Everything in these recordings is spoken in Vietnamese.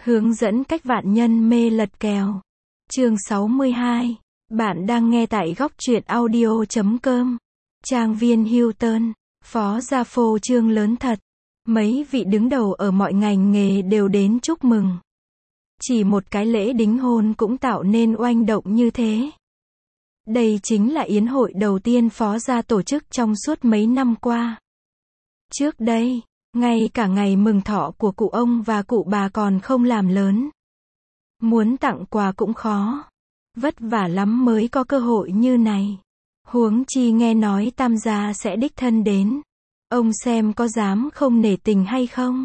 Hướng dẫn cách vạn nhân mê lật kèo. Chương 62. Bạn đang nghe tại góc truyện audio.com. Trang viên Hilton, Phó Gia Phô trương lớn thật. Mấy vị đứng đầu ở mọi ngành nghề đều đến chúc mừng. Chỉ một cái lễ đính hôn cũng tạo nên oanh động như thế. Đây chính là yến hội đầu tiên Phó Gia tổ chức trong suốt mấy năm qua. Trước đây, ngay cả ngày mừng thọ của cụ ông và cụ bà còn không làm lớn. Muốn tặng quà cũng khó. Vất vả lắm mới có cơ hội như này. Huống chi nghe nói Tam gia sẽ đích thân đến. Ông xem có dám không nể tình hay không?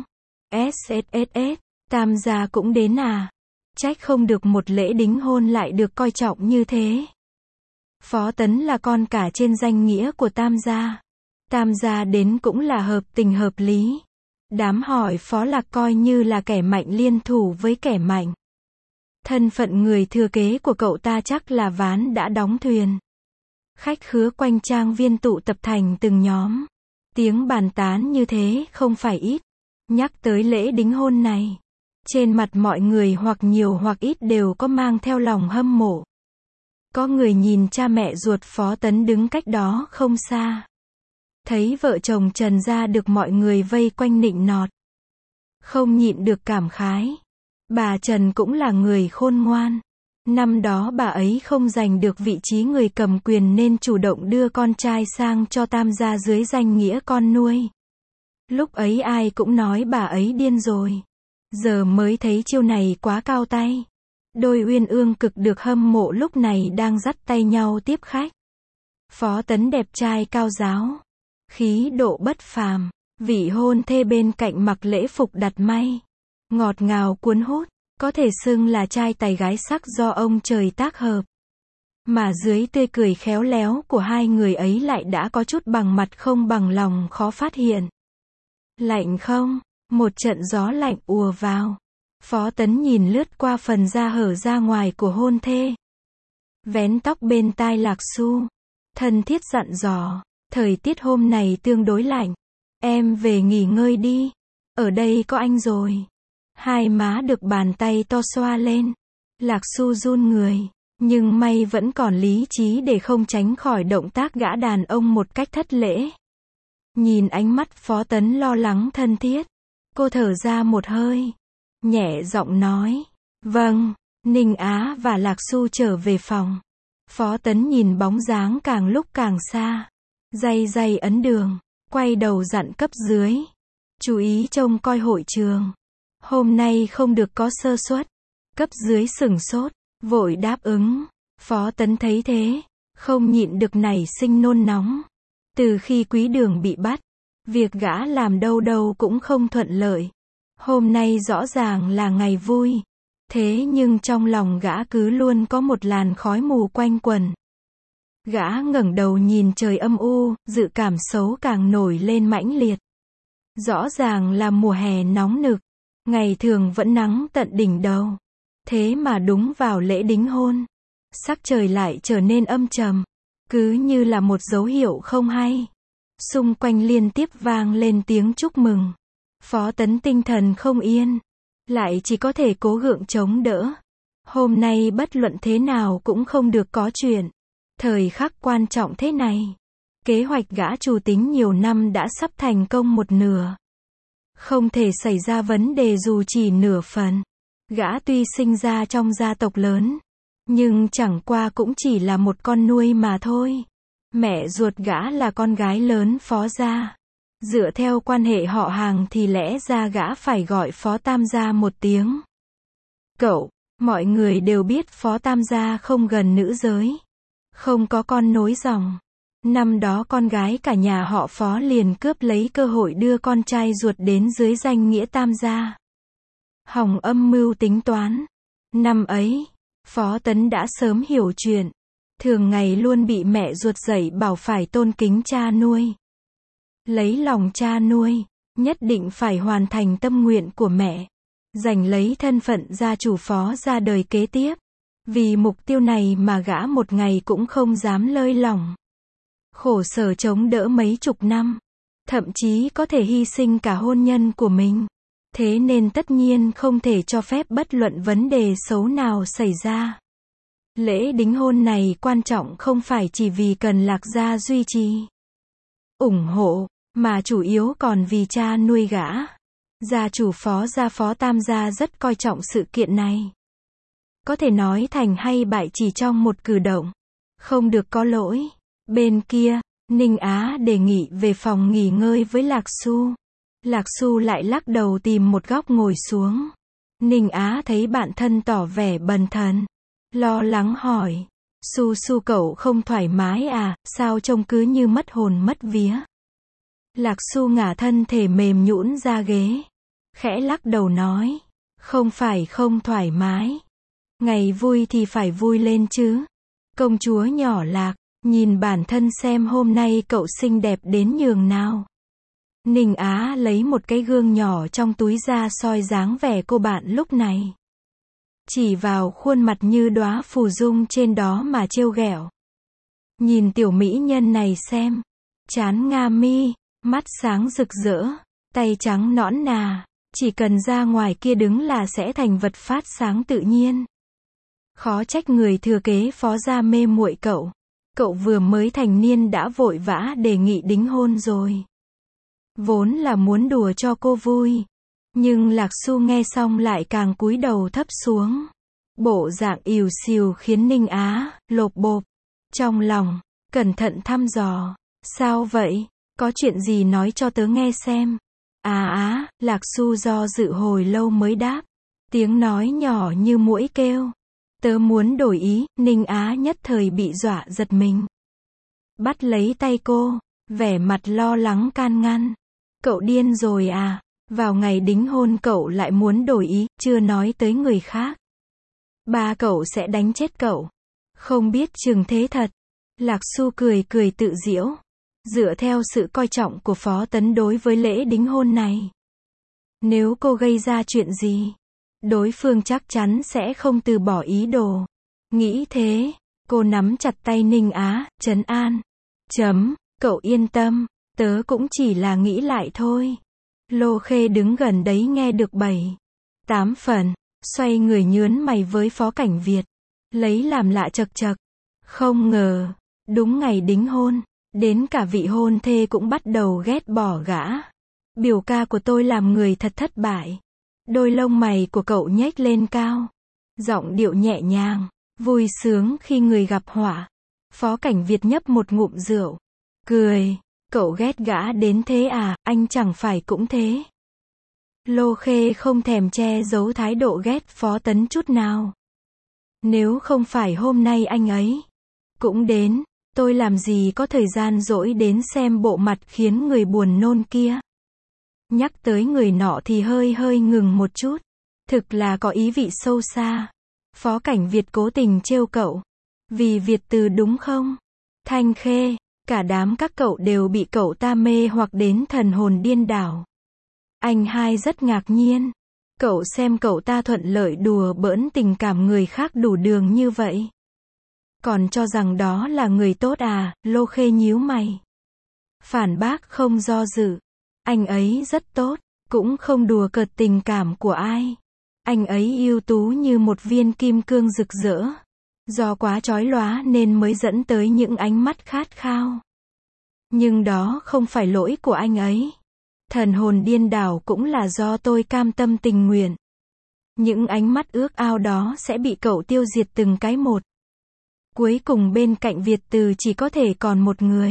SSSS, Tam gia cũng đến à? Trách không được một lễ đính hôn lại được coi trọng như thế. Phó Tấn là con cả trên danh nghĩa của Tam gia. Tam gia đến cũng là hợp tình hợp lý. Đám hỏi Phó Lạc coi như là kẻ mạnh liên thủ với kẻ mạnh. Thân phận người thừa kế của cậu ta chắc là ván đã đóng thuyền. Khách khứa quanh trang viên tụ tập thành từng nhóm. Tiếng bàn tán như thế không phải ít. Nhắc tới lễ đính hôn này, trên mặt mọi người hoặc nhiều hoặc ít đều có mang theo lòng hâm mộ. Có người nhìn cha mẹ ruột Phó Tấn đứng cách đó không xa. Thấy vợ chồng Trần gia được mọi người vây quanh nịnh nọt. Không nhịn được cảm khái. Bà Trần cũng là người khôn ngoan. Năm đó bà ấy không giành được vị trí người cầm quyền nên chủ động đưa con trai sang cho Tam gia dưới danh nghĩa con nuôi. Lúc ấy ai cũng nói bà ấy điên rồi. Giờ mới thấy chiêu này quá cao tay. Đôi uyên ương cực được hâm mộ lúc này đang dắt tay nhau tiếp khách. Phó Tấn đẹp trai cao ráo. Khí độ bất phàm. Vị hôn thê bên cạnh mặc lễ phục đặt may. Ngọt ngào cuốn hút. Có thể xưng là trai tài gái sắc do ông trời tác hợp. Mà dưới tươi cười khéo léo của hai người ấy lại đã có chút bằng mặt không bằng lòng khó phát hiện. Lạnh không? Một trận gió lạnh ùa vào. Phó Tấn nhìn lướt qua phần da hở ra ngoài của hôn thê. Vén tóc bên tai Lạc Xu. Thân thiết dặn dò. Thời tiết hôm này tương đối lạnh. Em về nghỉ ngơi đi. Ở đây có anh rồi. Hai má được bàn tay to xoa lên. Lạc Xu run người. Nhưng may vẫn còn lý trí để không tránh khỏi động tác gã đàn ông một cách thất lễ. Nhìn ánh mắt Phó Tấn lo lắng thân thiết. Cô thở ra một hơi. Nhẹ giọng nói. Vâng. Ninh Á và Lạc Xu trở về phòng. Phó Tấn nhìn bóng dáng càng lúc càng xa. Day ấn đường. Quay đầu dặn cấp dưới. Chú ý trông coi hội trường. Hôm nay không được có sơ suất. Cấp dưới sửng sốt. Vội đáp ứng. Phó Tấn thấy thế. Không nhịn được nảy sinh nôn nóng. Từ khi Quý Đường bị bắt. Việc gã làm đâu cũng không thuận lợi. Hôm nay rõ ràng là ngày vui. Thế nhưng trong lòng gã cứ luôn có một làn khói mù quanh quẩn. Gã ngẩng đầu nhìn trời âm u, dự cảm xấu càng nổi lên mãnh liệt. Rõ ràng là mùa hè nóng nực. Ngày thường vẫn nắng tận đỉnh đầu. Thế mà đúng vào lễ đính hôn. Sắc trời lại trở nên âm trầm. Cứ như là một dấu hiệu không hay. Xung quanh liên tiếp vang lên tiếng chúc mừng. Phó Tấn tinh thần không yên. Lại chỉ có thể cố gượng chống đỡ. Hôm nay bất luận thế nào cũng không được có chuyện. Thời khắc quan trọng thế này. Kế hoạch gã chủ tính nhiều năm đã sắp thành công một nửa. Không thể xảy ra vấn đề dù chỉ nửa phần. Gã tuy sinh ra trong gia tộc lớn. Nhưng chẳng qua cũng chỉ là một con nuôi mà thôi. Mẹ ruột gã là con gái lớn Phó gia. Dựa theo quan hệ họ hàng thì lẽ ra gã phải gọi Phó Tam gia một tiếng. Cậu, mọi người đều biết Phó Tam gia không gần nữ giới. Không có con nối dòng. Năm đó con gái cả nhà họ Phó liền cướp lấy cơ hội đưa con trai ruột đến dưới danh nghĩa Tam gia. Hỏng âm mưu tính toán. Năm ấy, Phó Tấn đã sớm hiểu chuyện. Thường ngày luôn bị mẹ ruột dạy bảo phải tôn kính cha nuôi. Lấy lòng cha nuôi, nhất định phải hoàn thành tâm nguyện của mẹ. Giành lấy thân phận gia chủ Phó gia đời kế tiếp. Vì mục tiêu này mà gã một ngày cũng không dám lơi lỏng. Khổ sở chống đỡ mấy chục năm. Thậm chí có thể hy sinh cả hôn nhân của mình. Thế nên tất nhiên không thể cho phép bất luận vấn đề xấu nào xảy ra. Lễ đính hôn này quan trọng không phải chỉ vì cần Lạc gia duy trì, ủng hộ, mà chủ yếu còn vì cha nuôi gã. Gia chủ Phó Tam gia rất coi trọng sự kiện này. Có thể nói thành hay bại chỉ trong một cử động. Không được có lỗi. Bên kia, Ninh Á đề nghị về phòng nghỉ ngơi với Lạc Xu. Lạc Xu lại lắc đầu tìm một góc ngồi xuống. Ninh Á thấy bạn thân tỏ vẻ bần thần, lo lắng hỏi. Xu Xu cậu không thoải mái à, sao trông cứ như mất hồn mất vía. Lạc Xu ngả thân thể mềm nhũn ra ghế, khẽ lắc đầu nói. Không phải không thoải mái. Ngày vui thì phải vui lên chứ. Công chúa nhỏ Lạc, nhìn bản thân xem hôm nay cậu xinh đẹp đến nhường nào. Ninh Á lấy một cái gương nhỏ trong túi ra soi dáng vẻ cô bạn lúc này. Chỉ vào khuôn mặt như đóa phù dung trên đó mà trêu ghẹo. Nhìn tiểu mỹ nhân này xem. Trán nga mi, mắt sáng rực rỡ, tay trắng nõn nà. Chỉ cần ra ngoài kia đứng là sẽ thành vật phát sáng tự nhiên. Khó trách người thừa kế Phó gia mê muội cậu. Cậu vừa mới thành niên đã vội vã đề nghị đính hôn rồi. Vốn là muốn đùa cho cô vui. Nhưng Lạc Xu nghe xong lại càng cúi đầu thấp xuống. Bộ dạng ỉu xìu khiến Ninh Á lộp bộp trong lòng, cẩn thận thăm dò. Sao vậy? Có chuyện gì nói cho tớ nghe xem. Lạc Xu do dự hồi lâu mới đáp. Tiếng nói nhỏ như muỗi kêu. Tớ muốn đổi ý. Ninh Á nhất thời bị dọa giật mình. Bắt lấy tay cô, vẻ mặt lo lắng can ngăn. Cậu điên rồi à? Vào ngày đính hôn cậu lại muốn đổi ý, chưa nói tới người khác. Ba cậu sẽ đánh chết cậu. Không biết chừng thế thật. Lạc Xu cười cười tự giễu. Dựa theo sự coi trọng của Phó Tấn đối với lễ đính hôn này, nếu cô gây ra chuyện gì, đối phương chắc chắn sẽ không từ bỏ ý đồ. Nghĩ thế, cô nắm chặt tay Ninh Á, trấn an. Cậu yên tâm, tớ cũng chỉ là nghĩ lại thôi. Lô Khê đứng gần đấy nghe được 7-8 phần, xoay người nhướn mày với Phó Cảnh Việt, lấy làm lạ chậc chậc. Không ngờ, đúng ngày đính hôn, đến cả vị hôn thê cũng bắt đầu ghét bỏ gã. Biểu ca của tôi làm người thật thất bại. Đôi lông mày của cậu nhếch lên cao, giọng điệu nhẹ nhàng, vui sướng khi người gặp họa. Phó Cảnh Việt nhấp một ngụm rượu, cười. Cậu ghét gã đến thế à, anh chẳng phải cũng thế. Lô Khê không thèm che giấu thái độ ghét Phó Tấn chút nào. Nếu không phải hôm nay anh ấy cũng đến, tôi làm gì có thời gian rỗi đến xem bộ mặt khiến người buồn nôn kia. Nhắc tới người nọ thì hơi ngừng một chút. Thực là có ý vị sâu xa. Phó Cảnh Việt cố tình trêu cậu. Vì Việt từ đúng không? Thanh Khê, cả đám các cậu đều bị cậu ta mê hoặc đến thần hồn điên đảo. Anh hai rất ngạc nhiên. Cậu xem cậu ta thuận lợi đùa bỡn tình cảm người khác đủ đường như vậy. Còn cho rằng đó là người tốt à? Lô Khê nhíu mày. Phản bác không do dự. Anh ấy rất tốt, cũng không đùa cợt tình cảm của ai. Anh ấy ưu tú như một viên kim cương rực rỡ. Do quá chói lóa nên mới dẫn tới những ánh mắt khát khao. Nhưng đó không phải lỗi của anh ấy. Thần hồn điên đảo cũng là do tôi cam tâm tình nguyện. Những ánh mắt ước ao đó sẽ bị cậu tiêu diệt từng cái một. Cuối cùng bên cạnh Việt Từ chỉ có thể còn một người.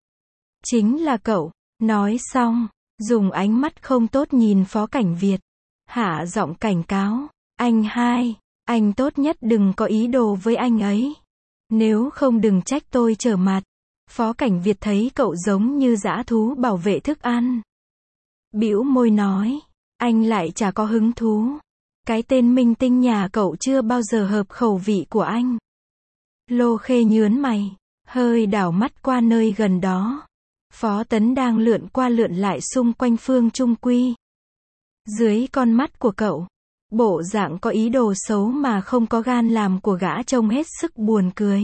Chính là cậu. Nói xong, dùng ánh mắt không tốt nhìn Phó Cảnh Việt. Hạ giọng cảnh cáo. Anh hai, anh tốt nhất đừng có ý đồ với anh ấy. Nếu không đừng trách tôi trở mặt. Phó Cảnh Việt thấy cậu giống như dã thú bảo vệ thức ăn. Bĩu môi nói. Anh lại chả có hứng thú. Cái tên minh tinh nhà cậu chưa bao giờ hợp khẩu vị của anh. Lô Khê nhướn mày, hơi đảo mắt qua nơi gần đó. Phó Tấn đang lượn qua lượn lại xung quanh Phương Trung Quy. Dưới con mắt của cậu, bộ dạng có ý đồ xấu mà không có gan làm của gã trông hết sức buồn cười.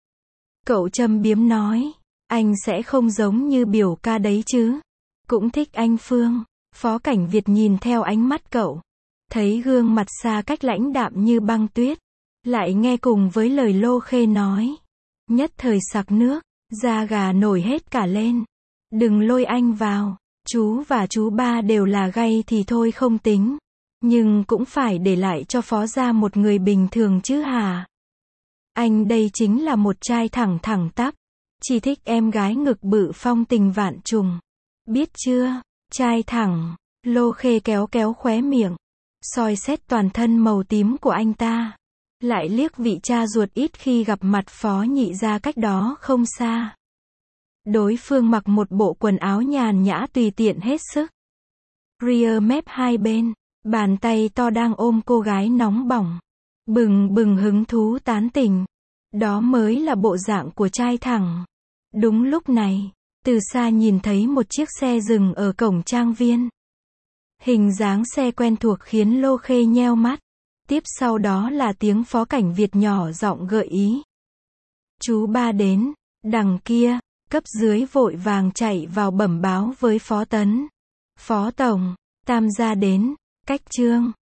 Cậu châm biếm nói, anh sẽ không giống như biểu ca đấy chứ. Cũng thích anh Phương. Phó Cảnh Việt nhìn theo ánh mắt cậu. Thấy gương mặt xa cách lãnh đạm như băng tuyết. Lại nghe cùng với lời Lô Khê nói. Nhất thời sặc nước, da gà nổi hết cả lên. Đừng lôi anh vào. Chú và chú ba đều là gay thì thôi không tính. Nhưng cũng phải để lại cho Phó gia một người bình thường chứ hả? Anh đây chính là một trai thẳng thẳng tắp. Chỉ thích em gái ngực bự phong tình vạn trùng. Biết chưa? Trai thẳng. Lô Khê kéo kéo khóe miệng. Soi xét toàn thân màu tím của anh ta. Lại liếc vị cha ruột ít khi gặp mặt Phó Nhị gia cách đó không xa. Đối phương mặc một bộ quần áo nhàn nhã tùy tiện hết sức. Rear mép hai bên. Bàn tay to đang ôm cô gái nóng bỏng. Bừng bừng hứng thú tán tỉnh. Đó mới là bộ dạng của trai thẳng. Đúng lúc này, từ xa nhìn thấy một chiếc xe dừng ở cổng trang viên. Hình dáng xe quen thuộc khiến Lô Khê nheo mắt. Tiếp sau đó là tiếng Phó Cảnh Việt nhỏ giọng gợi ý. Chú ba đến, đằng kia, cấp dưới vội vàng chạy vào bẩm báo với Phó Tấn. Phó Tổng, Tam gia đến, cách trương.